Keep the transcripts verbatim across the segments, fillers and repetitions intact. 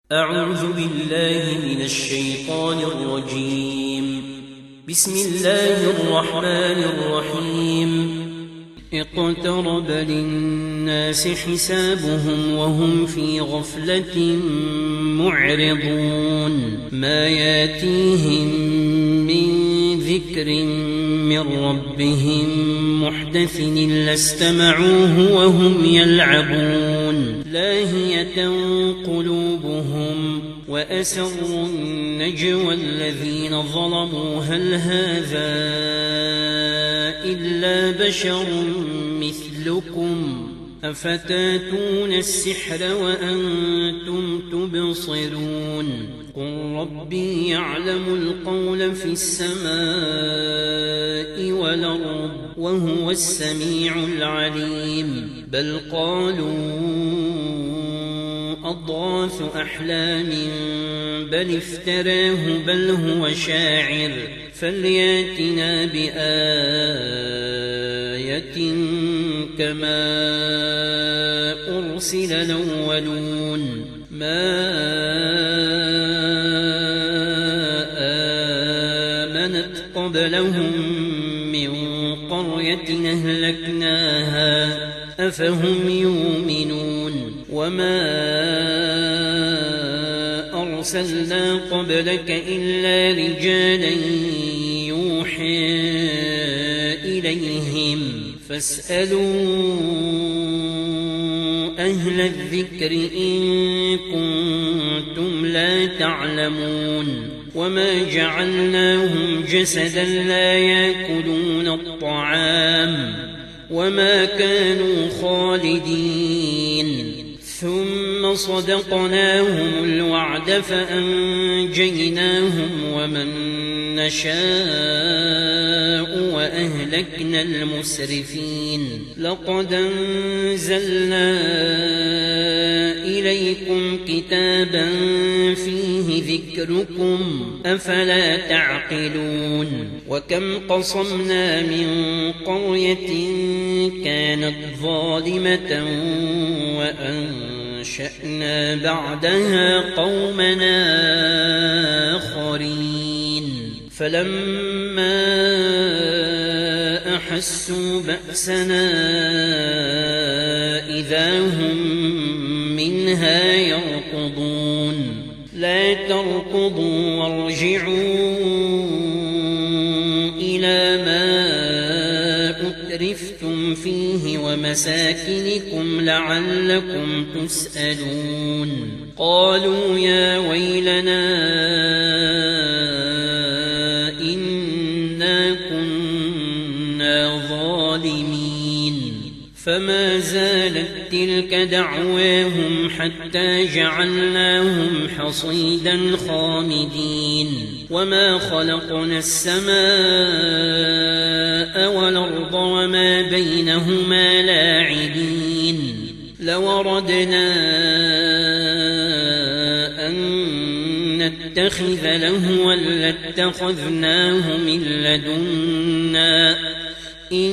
أعوذ بالله من الشيطان الرجيم. بسم الله الرحمن الرحيم. اقترب للناس حسابهم وهم في غفلة معرضون. ما ياتيهم من ذكر من ربهم محدث إلا استمعوه وهم يلعبون. لاهية قلوبهم وأسروا النجوى الذين ظلموا هل هذا إلا بشر مثلكم أفتاتون السحر وأنتم تبصرون. قل ربي يعلم القول في السماء والأرض وهو السميع العليم. بل قالوا أضغاث أحلام بل افتراه بل هو شاعر فلياتنا بآية كما أرسل الأولون. ما آمنت قبلهم من قرية أهلكناها أفهم يؤمنون. وما أرسلنا قبلك إلا رجالا يوحي إليهم فاسألوا أهل الذكر إن كنتم لا تعلمون. وما جعلناهم جسدا لا يأكلون الطعام وما كانوا خالدين. ثم صدقناهم الوعد فأنجيناهم ومن نشاء وأهلكنا المسرفين. لقد أنزلنا إليكم كتابا فيه ذكركم أفلا تعقلون. وكم قصمنا من قرية كانت ظالمة وأنشأنا بعدها قومنا آخرين. فلما أحسوا بأسنا إذا هم منها يركضون. لا تركضوا وارجعوا إلى ما أترفتم فيه ومساكنكم لعلكم تسألون. قالوا يا ويلنا إنا كنا ظالمين. فما زالت تلك دعواهم حتى جعلناهم حصيدا خامدين. وما خلقنا السماء والأرض وما بينهما لاعبين. لو أردنا أن نتخذ لهوا لاتخذناه من لدنا إن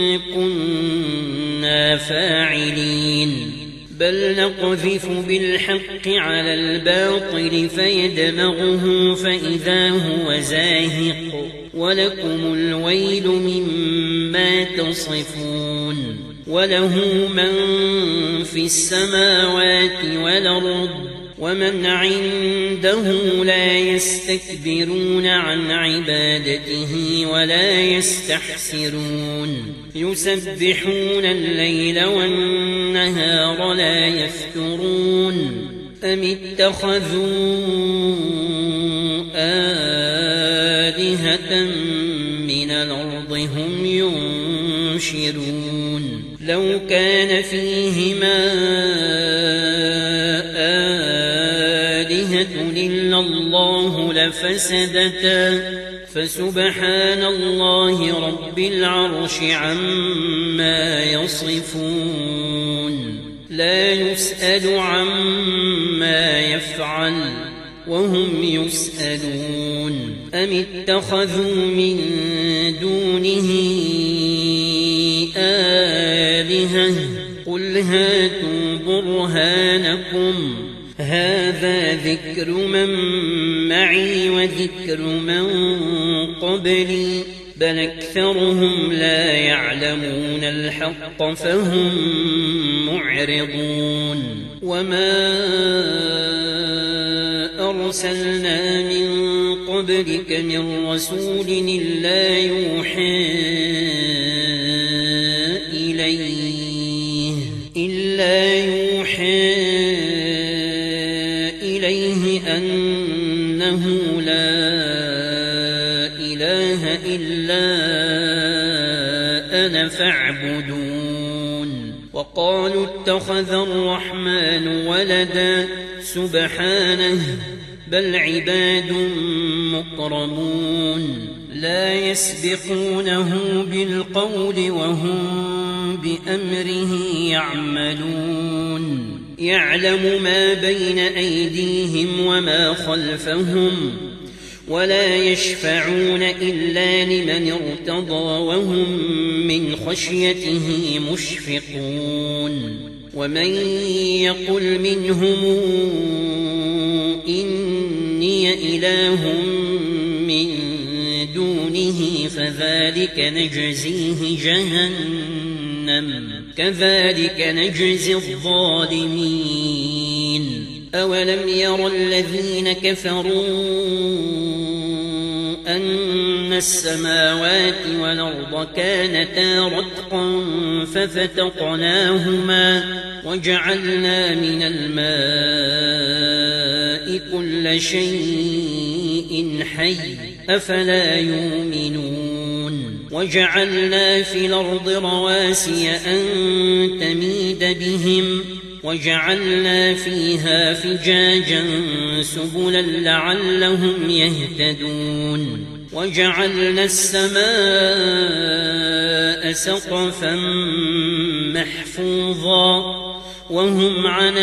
كنا فاعلين. بل نقذف بالحق على الباطل فيدمغه فإذا هو زاهق ولكم الويل مما تصفون. وله من في السماوات والأرض ومن عنده لا يستكبرون عن عبادته ولا يستحسرون. يسبحون الليل والنهار لا يفترون. أم اتخذوا آلهة من الأرض هم ينشرون. لو كان فيهما آلهة إلا الله لفسدتا فسبحان الله رب العرش عما يصفون. لا يسأل عما يفعل وهم يسألون. أم اتخذوا من دونه آلهة قل هاتوا برهانكم هذا ذكر من معي وذكر من قبلي بل أكثرهم لا يعلمون الحق فهم معرضون وما أرسلنا من قبلك من رسول إلا يوحى إليه إلا يوحى إليه أنه لا إله إلا أنا فاعبدون وقالوا اتخذ الرحمن ولدا سبحانه بل عباد مكرمون لا يسبقونه بالقول وهم بأمره يعملون يعلم ما بين أيديهم وما خلفهم ولا يشفعون إلا لمن ارتضى وهم من خشيته مشفقون ومن يقل منهم إني إله من دونه فذلك نجزيه جهنم كذلك نجزي الظالمين أولم ير الذين كفروا أن السماوات والأرض كانتا رتقا ففتقناهما وجعلنا من الماء كل شيء حي أفلا يؤمنون وجعلنا في الأرض رواسي أن تميد بهم وجعلنا فيها فجاجا سبلا لعلهم يهتدون وجعلنا السماء سقفا محفوظا وهم عن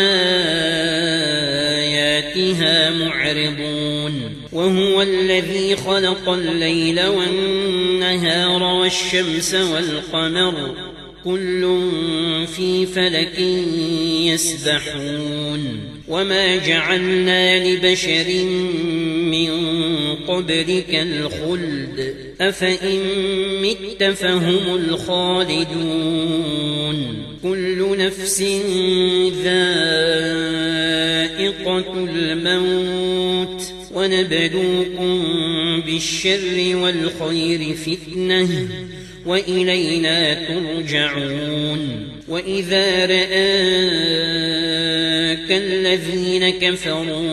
آياتها معرضون وهو الذي خلق الليل والنهار والشمس والقمر كل في فلك يسبحون وما جعلنا لبشر من قبلك الخلد أفإن مت فهم الخالدون كل نفس ذائقة الموت ونبلوكم بالشر والخير فتنة وإلينا ترجعون وإذا رآك الذين كفروا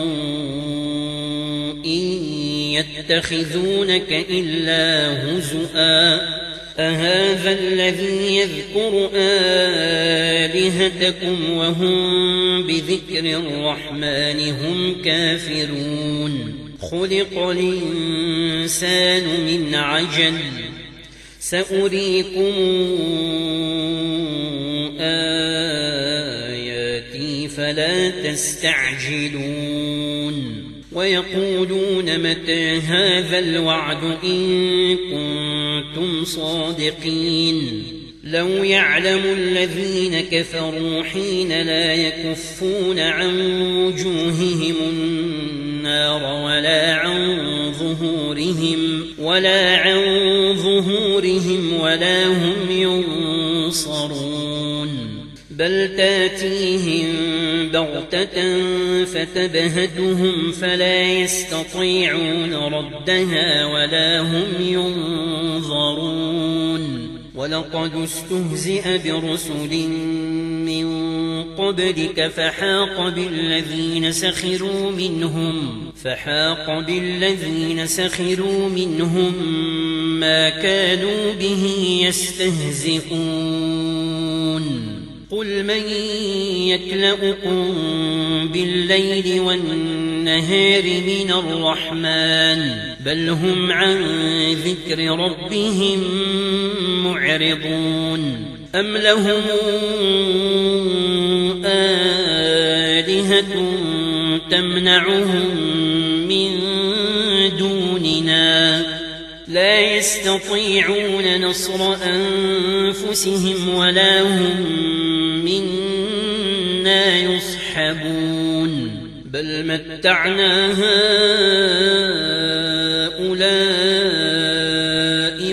إن يتخذونك إلا هزؤا أهذا الذي يذكر آلهتكم وهم بذكر الرحمن هم كافرون خلق الإنسان من عجل سأريكم آياتي فلا تستعجلون ويقولون متى هذا الوعد إن كنتم صادقين لو يعلم الذين كفروا حين لا يكفون عن وجوههم النار ولا عن ظهورهم ولا عن ظهورهم ولا هم ينصرون بل تاتيهم بغتة فتبهتهم فلا يستطيعون ردها ولا هم ينظرون ولقد استهزئ برسل من قبلك فحاق بالذين سخروا منهم فحاق بالذين سخروا منهم ما كانوا به يستهزئون قل من يكلؤكم بالليل والنهار من الرحمن بل هم عن ذكر ربهم معرضون أم لهم آلهة تمنعهم من دوننا لا يستطيعون نصر أنفسهم ولا هم منا يصحبون بل متعنا هؤلاء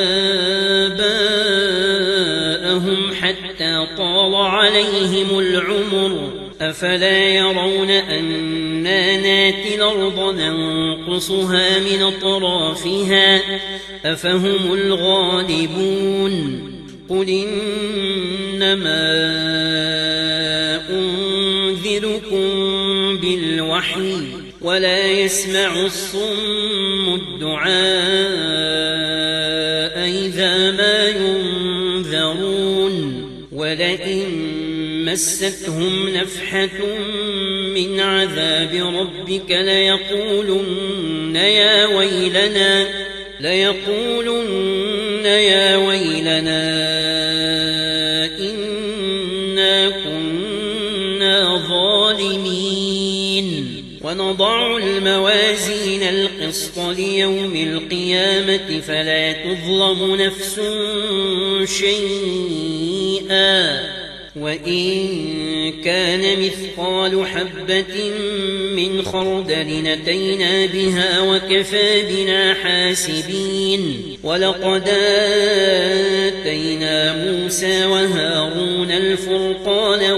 وآباءهم حتى طال عليهم العمر أفلا يرون أنا ناتي الأرض ننقصها من أطرافها أفهم الغالبون قل إنما أنذركم بالوحي ولا يسمع الصم الدعاء إذا ما ينذرون ولئن مستهم نفحة من عذاب ربك ليقولن يا ويلنا ليقولن يا ويلنا إنا كنا ظالمين ونضع الموازين القسط ليوم القيامة فلا تظلم نفس شيئا وإن كان مثقال حبة من خردل أتينا بها وكفى بنا حاسبين ولقد آتينا موسى وهارون الفرقان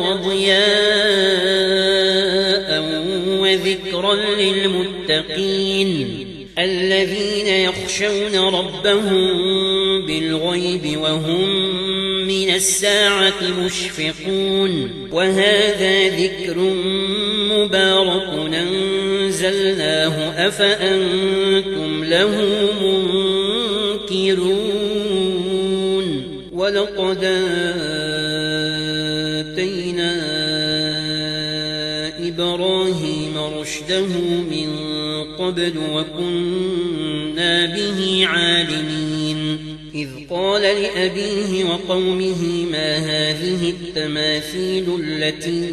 وضياء وذكرا للمتقين الذين يخشون ربهم بالغيب وهم من الساعة مشفقون وهذا ذكر مبارك أنزلناه أفأنتم له منكرون ولقد آتينا إبراهيم رشده من قبل وكنا به عالمين إذ قال لأبيه وقومه ما هذه التماثيل التي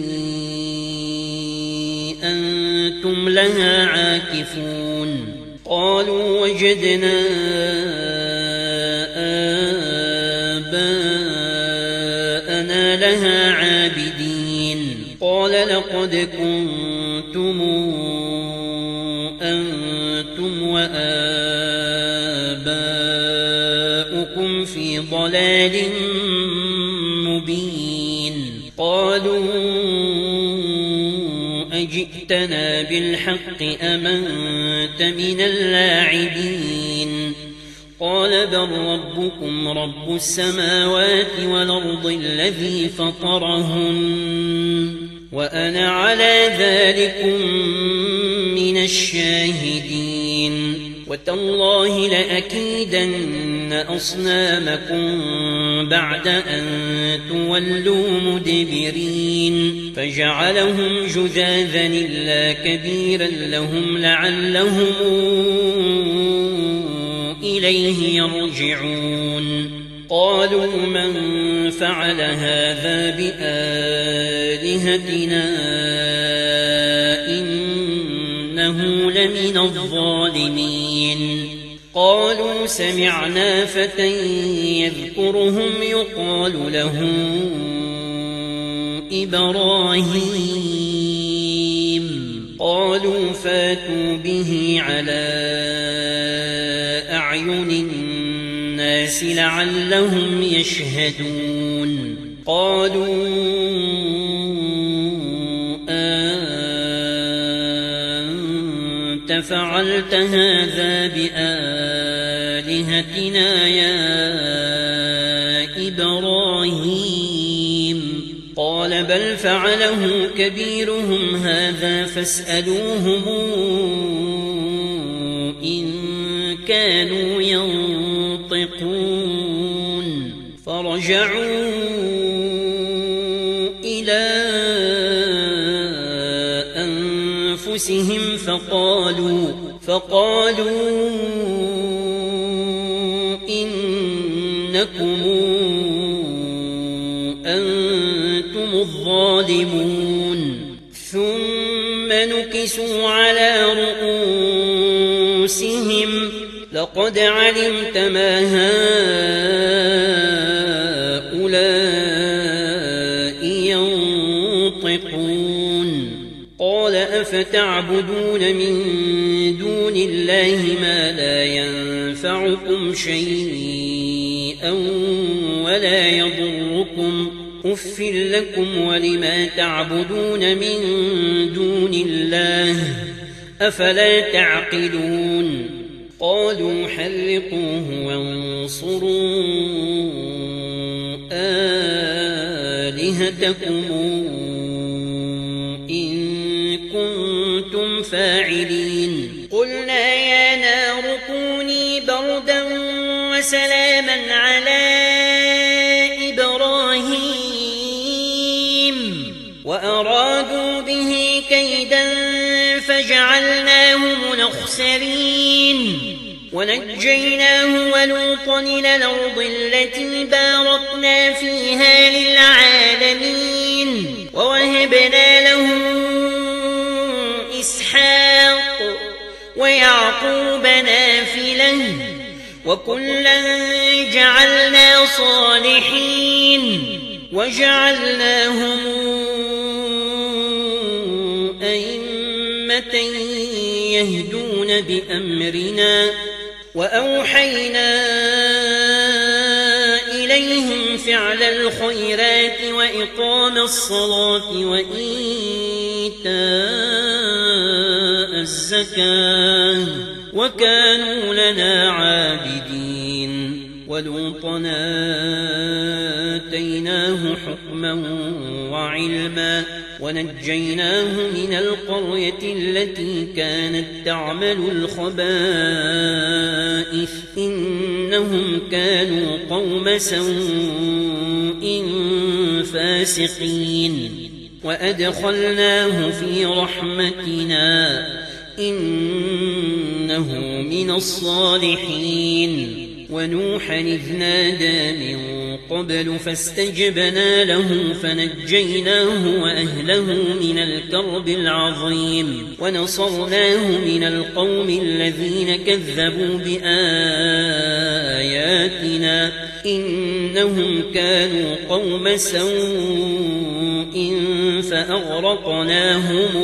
أنتم لها عاكفون قالوا وجدنا آباءنا لها عابدين قال لقد كنتم أنتم وآباؤكم في ضلال مبين قالوا أجئتنا بالحق أم أنت من اللاعبين قال بل ربكم رب السماوات والأرض الذي فطرهن وأنا على ذلكم من الشاهدين وتالله لأكيدن أصنامكم بعد أن تولوا مدبرين فجعلهم جذاذا إلا كبيرا لهم لعلهم إليه يرجعون قالوا من فعل هذا بآلهتنا إنه لمن الظالمين قالوا سمعنا فتى يذكرهم يقال له إبراهيم قالوا فاتوا به على أعين الناس لعلهم يشهدون قالوا أنت فعلت هذا بآلهتنا يا إبراهيم قال بل فعله كبيرهم هذا فاسألوهم إن كانوا ينطقون فرجعوا إلى أنفسهم فقالوا فقالوا إنكم أنتم الظالمون ثم نكسوا على رؤوسهم لقد علمت ما هؤلاء ينطقون قال أفتؤمنون تعبدون من دون الله ما لا ينفعكم شيئا ولا يضركم أف لكم ولما تعبدون من دون الله أفلا تعقلون قالوا حرقوه وانصروا آلهتكم إن كنتم فاعلين قلنا يا نار كوني بردا وسلاما على إبراهيم وأرادوا به كيدا فجعلناهم الأخسرين ونجيناه ولوطا إلى الأرض التي باركنا فيها للعالمين ووهبنا له إسحاق ويعقوب نافلة وكلا جعلنا صالحين وجعلناهم أئمة يهدون بأمرنا وأوحينا إليهم فعل الخيرات وإقام الصلاة وإيتاء الزكاة وكانوا لنا عابدين ولوطا آتيناه حكما وعلما ونجيناه من القرية التي كانت تعمل الخبائث إنهم كانوا قوم سوء فاسقين وأدخلناه في رحمتنا إنه من الصالحين ونوحا إذ نادى من قبل فاستجبنا له فنجيناه وأهله من الكرب العظيم ونصرناه من القوم الذين كذبوا بآياتنا إنهم كانوا قوم سوء فأغرقناهم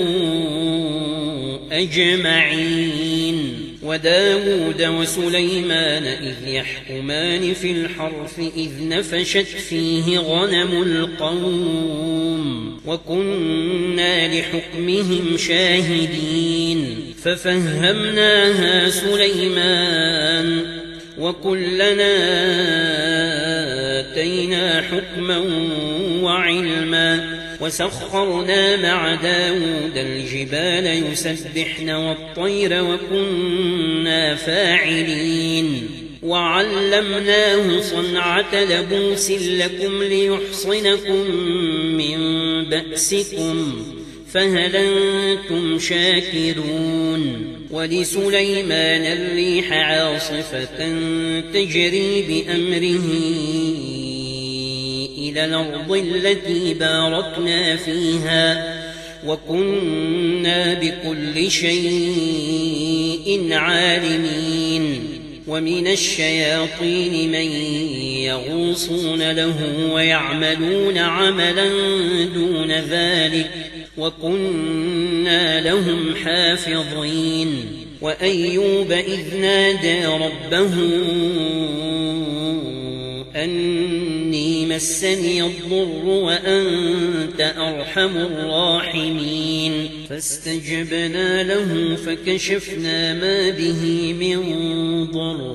أجمعين وداود وسليمان إذ يحكمان في الحرث إذ نفشت فيه غنم القوم وكنا لحكمهم شاهدين ففهمناها سليمان وكلنا آتينا حكما وعلما وسخرنا مع داود الجبال يسبحن والطير وكنا فاعلين وعلمناه صنعة لبوس لكم ليحصنكم من بأسكم فهل أنتم شاكرون ولسليمان الريح عاصفة تجري بأمره إلى الأرض التي باركنا فيها وكنا بكل شيء عالمين ومن الشياطين من يغوصون له ويعملون عملا دون ذلك وكنا لهم حافظين وأيوب إذ نادى ربه أني مسني الضر وأنت أرحم الراحمين فاستجبنا له فكشفنا ما به من ضر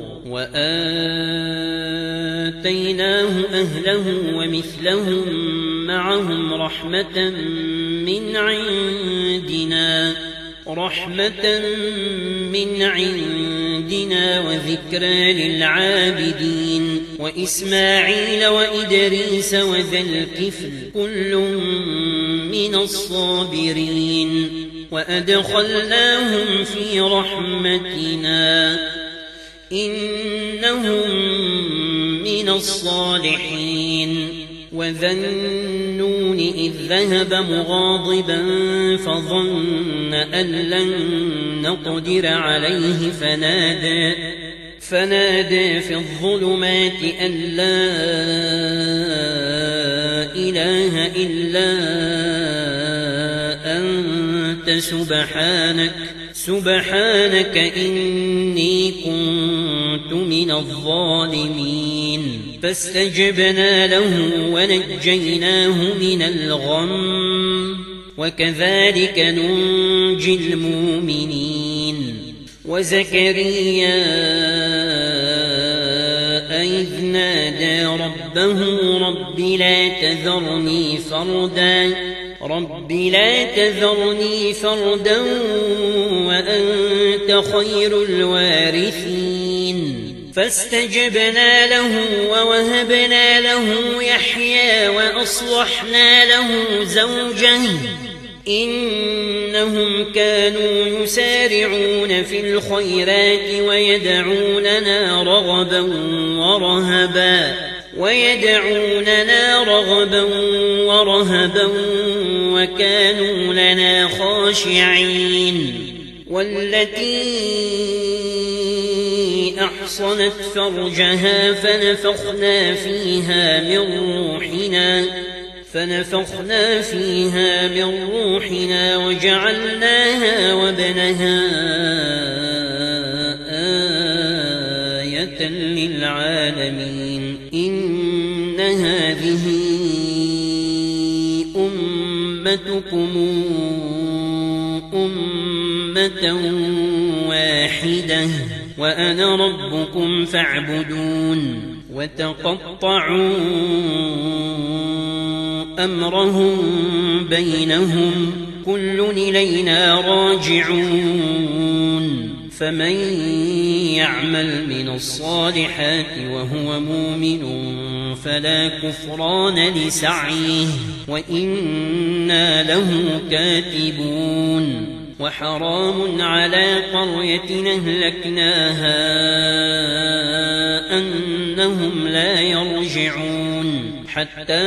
وآتيناه أهله ومثلهم معهم رحمة من عندنا رحمة من عندنا وذكرى للعابدين وإسماعيل وإدريس وذا الكفل كل من الصابرين وأدخلناهم في رحمتنا إنهم من الصالحين وذا النون إذ ذهب مغاضبا فظن أن لن نقدر عليه فنادى فنادى في الظلمات أن لا إله إلا أنت أنت سبحانك سبحانك إني كنت من الظالمين فاستجبنا له ونجيناه من الغم وكذلك ننجي المؤمنين وزكريا إذ نادى ربه رب لا تذرني فردا رب لا تذرني فردا وأنت خير الوارثين فاستجبنا له ووهبنا له يحيى وأصلحنا له زوجه إنهم كانوا يسارعون في الخيرات ويدعوننا رغبا ورهبا ويدعوننا رغبا ورهبا وكانوا لنا خاشعين والتي أحصنت فرجها فنفخنا فيها من روحنا فنفخنا فيها من روحنا وجعلناها وابنها آية للعالمين إن هذه أمتكم أمة واحدة وأنا ربكم فاعبدون وتقطعوا أمرهم بينهم كل إلينا راجعون فمن يعمل من الصالحات وهو مؤمن فلا كفران لسعيه وإنا له كاتبون وحرام على قرية أهلكناها أنهم لا يرجعون حتى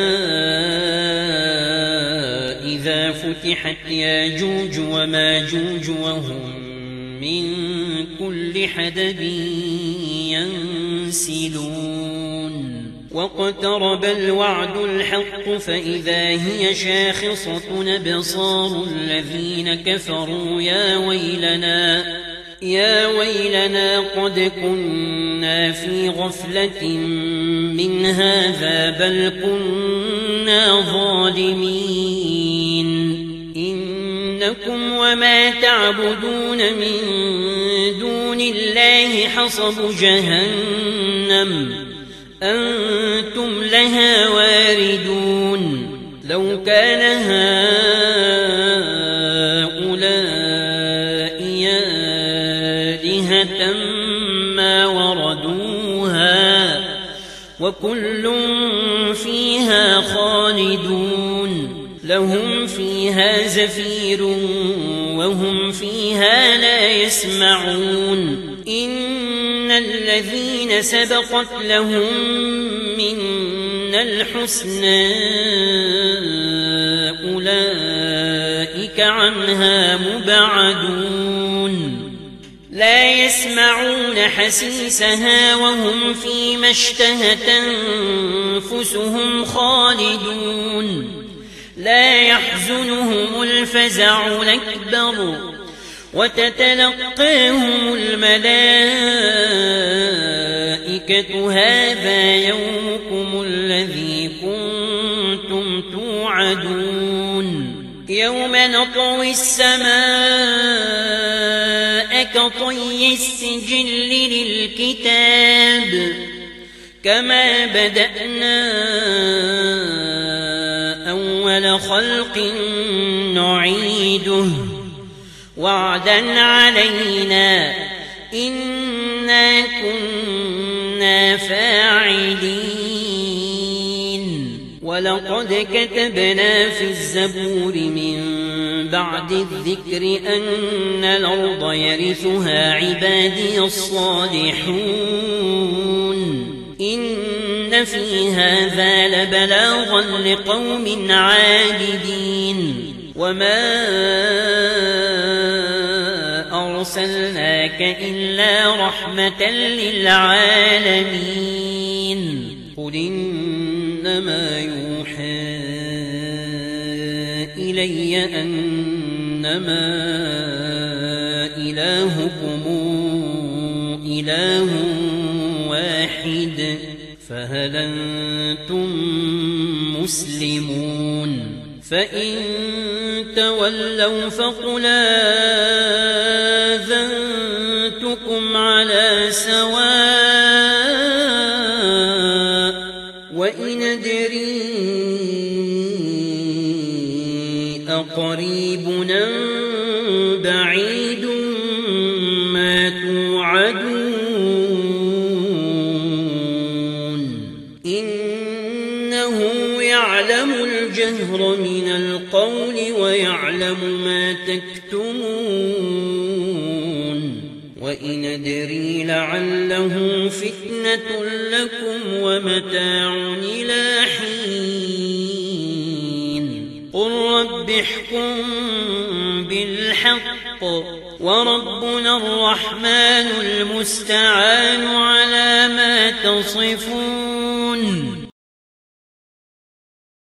إذا فتحت ياجوج وماجوج وهم من كل حدب ينسلون واقترب الوعد الحق فإذا هي شاخصة أبصار الذين كفروا يا ويلنا يا ويلنا قد كنا في غفلة من هذا بل كنا ظالمين إنكم وما تعبدون من دون الله حصب جهنم أنتم لها واردون لو كان هؤلاء آلهة ما وردوها وكل فيها خالدون لهم فيها زفير وهم فيها لا يسمعون إن الذين سبقت لهم منا الحسنى أولئك عنها مبعدون لا يسمعون حسيسها وهم فيما اشتهت أنفسهم خالدون لا يحزنهم الفزع الأكبر وتتلقاهم الملائكة هذا يومكم الذي كنتم توعدون يوم نطوي السماء كطي السجل للكتاب كما بدأنا أول خلق نعيده وعدا علينا إنا كنا فاعلين ولقد كتبنا في الزبور من بعد الذكر أن الأرض يرثها عبادي الصالحون إن في هذا لبلاغا لقوم عابدين وما أرسلناك إلا رحمة للعالمين قل إنما يوحى إلي أن إنما إلهكم إله واحد فهل أنتم مسلمون فإن تولوا فقل آذنتكم على سواء وإن أدري أقريب أم بعيد ما توعدون إنه يعلم الجهر من القول ويعلم ما تكتمون وإن أدري لعله فتنة لكم ومتاع إلى حين قل رب احكم بالحق وربنا الرحمن المستعان على ما تصفون